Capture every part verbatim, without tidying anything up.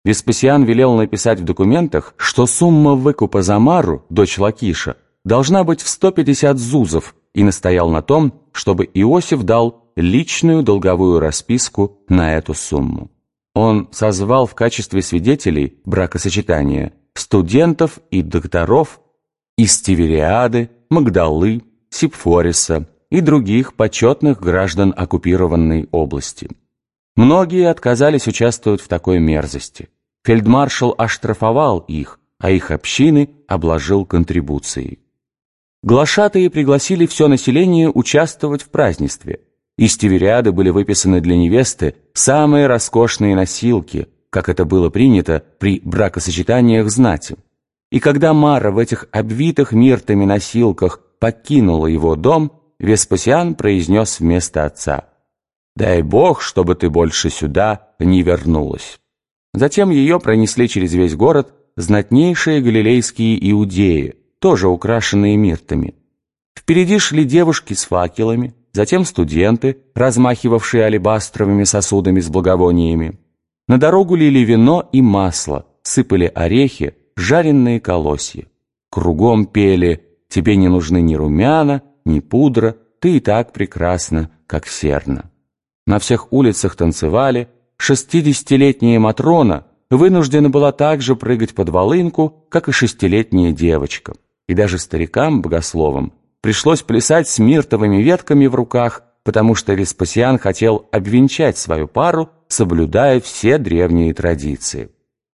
Веспасиан велел написать в документах, что сумма выкупа за Мару, дочь Лакиша, должна быть в сто пятьдесят зузов, и настоял на том, чтобы Иосиф дал личную долговую расписку на эту сумму. Он созвал в качестве свидетелей бракосочетания студентов и докторов из Тивериады, Магдалы, Сипфориса и других почетных граждан оккупированной области. Многие отказались участвовать в такой мерзости. Фельдмаршал оштрафовал их, а их общины обложил контрибуцией. Глашатые пригласили все население участвовать в празднестве. Из Тивериады были выписаны для невесты самые роскошные носилки, как это было принято при бракосочетаниях знати. И когда Мара в этих обвитых миртами носилках покинула его дом, Веспасиан произнес вместо отца: «Дай Бог, чтобы ты больше сюда не вернулась». Затем ее пронесли через весь город знатнейшие галилейские иудеи, тоже украшенные миртами. Впереди шли девушки с факелами, затем студенты, размахивавшие алебастровыми сосудами с благовониями. На дорогу лили вино и масло, сыпали орехи, жареные колосья. Кругом пели: «Тебе не нужны ни румяна, ни пудра, ты и так прекрасна, как серна». На всех улицах танцевали. Шестидесятилетняя Матрона вынуждена была также прыгать под волынку, как и шестилетняя девочка. И даже старикам-богословам пришлось плясать с миртовыми ветками в руках, потому что Веспасиан хотел обвенчать свою пару, соблюдая все древние традиции.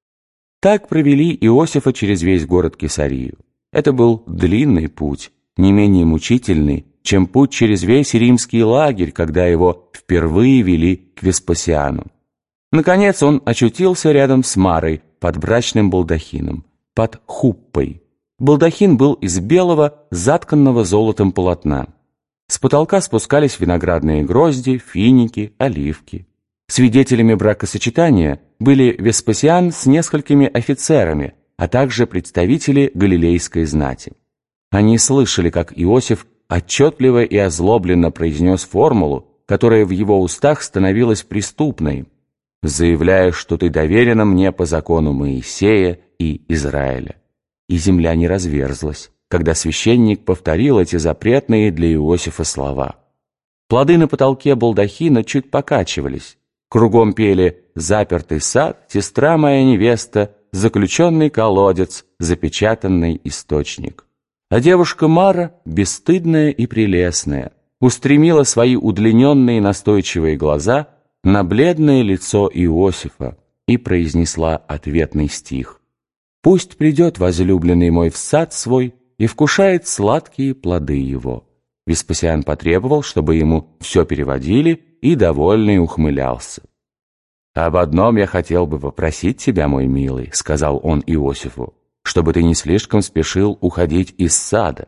Так провели Иосифа через весь город Кесарию. Это был длинный путь, не менее мучительный, чем путь через весь римский лагерь, когда его впервые вели к Веспасиану. Наконец он очутился рядом с Марой под брачным балдахином, под хуппой. Балдахин был из белого, затканного золотом полотна. С потолка спускались виноградные грозди, финики, оливки. Свидетелями бракосочетания были Веспасиан с несколькими офицерами, а также представители галилейской знати. Они слышали, как Иосиф отчетливо и озлобленно произнес формулу, которая в его устах становилась преступной, заявляя, что ты доверена мне по закону Моисея и Израиля. И земля не разверзлась, когда священник повторил эти запретные для Иосифа слова. Плоды на потолке балдахина чуть покачивались. Кругом пели: «Запертый сад, сестра моя невеста, заключенный колодец, запечатанный источник». А девушка Мара, бесстыдная и прелестная, устремила свои удлиненные настойчивые глаза на бледное лицо Иосифа и произнесла ответный стих: «Пусть придет возлюбленный мой в сад свой и вкушает сладкие плоды его». Веспасиан потребовал, чтобы ему все переводили, и довольный ухмылялся. «Об одном я хотел бы попросить тебя, мой милый», — сказал он Иосифу, «чтобы ты не слишком спешил уходить из сада».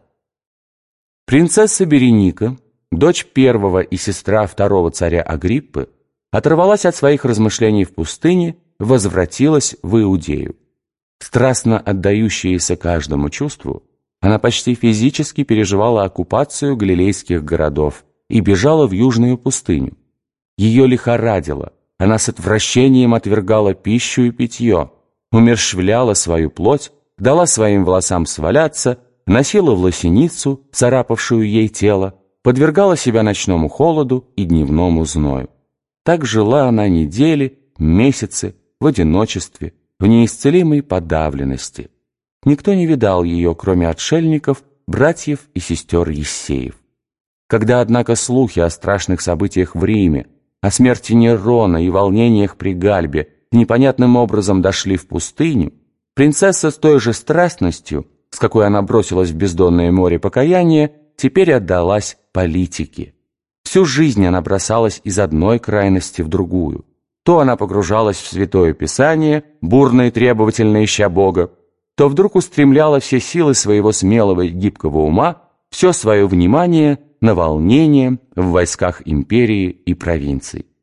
Принцесса Береника, дочь первого и сестра второго царя Агриппы, оторвалась от своих размышлений в пустыне, возвратилась в Иудею. Страстно отдающаяся каждому чувству, она почти физически переживала оккупацию галилейских городов и бежала в южную пустыню. Ее лихорадило, она с отвращением отвергала пищу и питье, умерщвляла свою плоть, дала своим волосам сваляться, носила власеницу, царапавшую ей тело, подвергала себя ночному холоду и дневному зною. Так жила она недели, месяцы, в одиночестве, в неисцелимой подавленности. Никто не видал ее, кроме отшельников, братьев и сестер Ессеев. Когда, однако, слухи о страшных событиях в Риме, о смерти Нерона и волнениях при Гальбе непонятным образом дошли в пустыню, принцесса с той же страстностью, с какой она бросилась в бездонное море покаяния, теперь отдалась политике. Всю жизнь она бросалась из одной крайности в другую. То она погружалась в Святое Писание, бурно и требовательно ища Бога, то вдруг устремляла все силы своего смелого и гибкого ума, все свое внимание на волнение в войсках империи и провинций.